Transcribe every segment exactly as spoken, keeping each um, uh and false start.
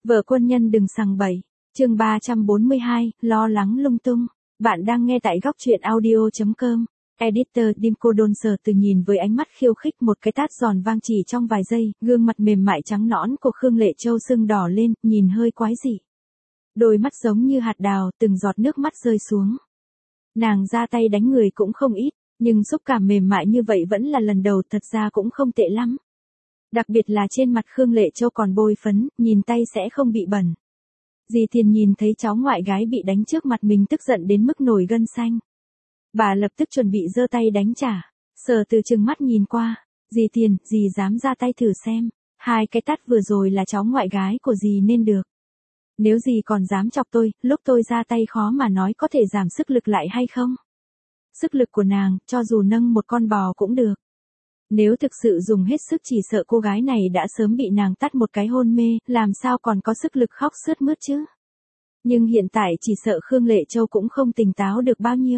Vợ quân nhân đừng sằng bậy. Chương ba trăm bốn mươi hai, lo lắng lung tung. Bạn đang nghe tại góc truyện audio chấm com. Editor Dimco Donser từ nhìn với ánh mắt khiêu khích, một cái tát giòn vang chỉ trong vài giây, gương mặt mềm mại trắng nõn của Khương Lệ Châu sưng đỏ lên, nhìn hơi quái dị. Đôi mắt giống như hạt đào, từng giọt nước mắt rơi xuống. Nàng ra tay đánh người cũng không ít, nhưng xúc cảm mềm mại như vậy vẫn là lần đầu, thật ra cũng không tệ lắm. Đặc biệt là trên mặt Khương Lệ Châu còn bôi phấn, nhìn tay sẽ không bị bẩn. Dì Thiền nhìn thấy cháu ngoại gái bị đánh trước mặt mình tức giận đến mức nổi gân xanh. Bà lập tức chuẩn bị giơ tay đánh trả. Sở Từ trừng mắt nhìn qua. Dì Thiền, dì dám ra tay thử xem. Hai cái tát vừa rồi là cháu ngoại gái của dì nên được. Nếu dì còn dám chọc tôi, lúc tôi ra tay khó mà nói có thể giảm sức lực lại hay không. Sức lực của nàng, cho dù nâng một con bò cũng được. Nếu thực sự dùng hết sức chỉ sợ cô gái này đã sớm bị nàng tát một cái hôn mê, làm sao còn có sức lực khóc sướt mướt chứ. Nhưng hiện tại chỉ sợ Khương Lệ Châu cũng không tỉnh táo được bao nhiêu.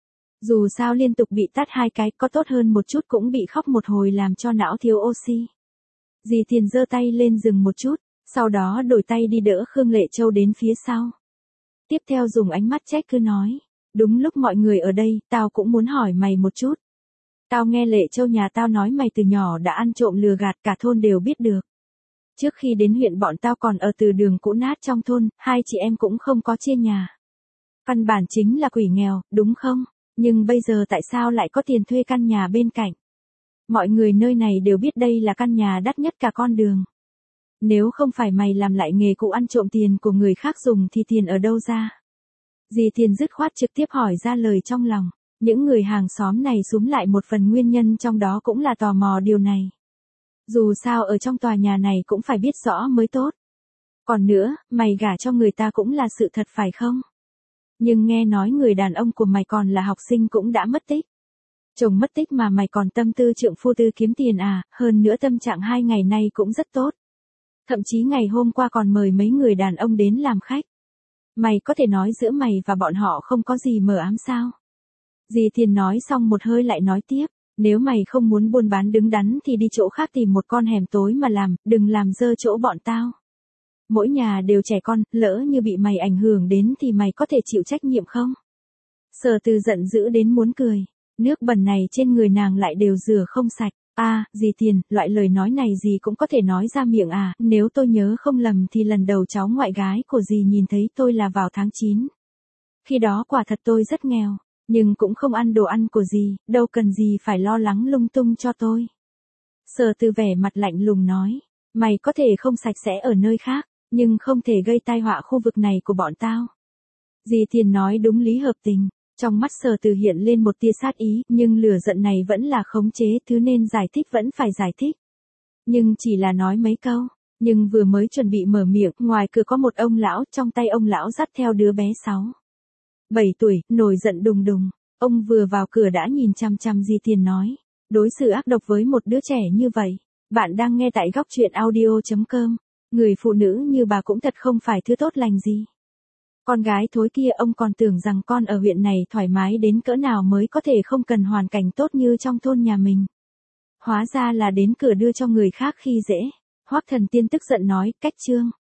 Dù sao liên tục bị tát hai cái, có tốt hơn một chút cũng bị khóc một hồi làm cho não thiếu oxy. Dì Thiền giơ tay lên dừng một chút, sau đó đổi tay đi đỡ Khương Lệ Châu đến phía sau. Tiếp theo dùng ánh mắt trách cứ nói, đúng lúc mọi người ở đây, tao cũng muốn hỏi mày một chút. Tao nghe Lệ Châu nhà tao nói mày từ nhỏ đã ăn trộm lừa gạt, cả thôn đều biết được. Trước khi đến huyện bọn tao còn ở từ đường cũ nát trong thôn, hai chị em cũng không có chia nhà. Căn bản chính là quỷ nghèo, đúng không? Nhưng bây giờ tại sao lại có tiền thuê căn nhà bên cạnh? Mọi người nơi này đều biết đây là căn nhà đắt nhất cả con đường. Nếu không phải mày làm lại nghề cũ ăn trộm tiền của người khác dùng thì tiền ở đâu ra? Dì Thiền dứt khoát trực tiếp hỏi ra lời trong lòng. Những người hàng xóm này xúm lại một phần nguyên nhân trong đó cũng là tò mò điều này. Dù sao ở trong tòa nhà này cũng phải biết rõ mới tốt. Còn nữa, mày gả cho người ta cũng là sự thật phải không? Nhưng nghe nói người đàn ông của mày còn là học sinh cũng đã mất tích. Chồng mất tích mà mày còn tâm tư trượng phu tư kiếm tiền à, hơn nữa tâm trạng hai ngày nay cũng rất tốt. Thậm chí ngày hôm qua còn mời mấy người đàn ông đến làm khách. Mày có thể nói giữa mày và bọn họ không có gì mờ ám sao? Dì Thiền nói xong một hơi lại nói tiếp, nếu mày không muốn buôn bán đứng đắn thì đi chỗ khác tìm một con hẻm tối mà làm, đừng làm dơ chỗ bọn tao. Mỗi nhà đều trẻ con, lỡ như bị mày ảnh hưởng đến thì mày có thể chịu trách nhiệm không? Sở Từ giận dữ đến muốn cười, nước bẩn này trên người nàng lại đều rửa không sạch. À, dì Thiền, loại lời nói này dì cũng có thể nói ra miệng à, nếu tôi nhớ không lầm thì lần đầu cháu ngoại gái của dì nhìn thấy tôi là vào tháng chín. Khi đó quả thật tôi rất nghèo. Nhưng cũng không ăn đồ ăn của dì, đâu cần gì phải lo lắng lung tung cho tôi. Sở Từ vẻ mặt lạnh lùng nói, mày có thể không sạch sẽ ở nơi khác, nhưng không thể gây tai họa khu vực này của bọn tao. Dì Thiền nói đúng lý hợp tình, trong mắt Sở Từ hiện lên một tia sát ý, nhưng lửa giận này vẫn là khống chế, thứ nên giải thích vẫn phải giải thích. Nhưng chỉ là nói mấy câu, nhưng vừa mới chuẩn bị mở miệng, ngoài cửa có một ông lão, trong tay ông lão dắt theo đứa bé sáu. bảy tuổi, nổi giận đùng đùng, ông vừa vào cửa đã nhìn chăm chăm Dì Thiền nói, đối xử ác độc với một đứa trẻ như vậy. Bạn đang nghe tại góc truyện audio chấm com, người phụ nữ như bà cũng thật không phải thứ tốt lành gì. Con gái thối kia ông còn tưởng rằng con ở huyện này thoải mái đến cỡ nào mới có thể không cần hoàn cảnh tốt như trong thôn nhà mình. Hóa ra là đến cửa đưa cho người khác khi dễ. Hoắc Thần Tiên tức giận nói, cách trương.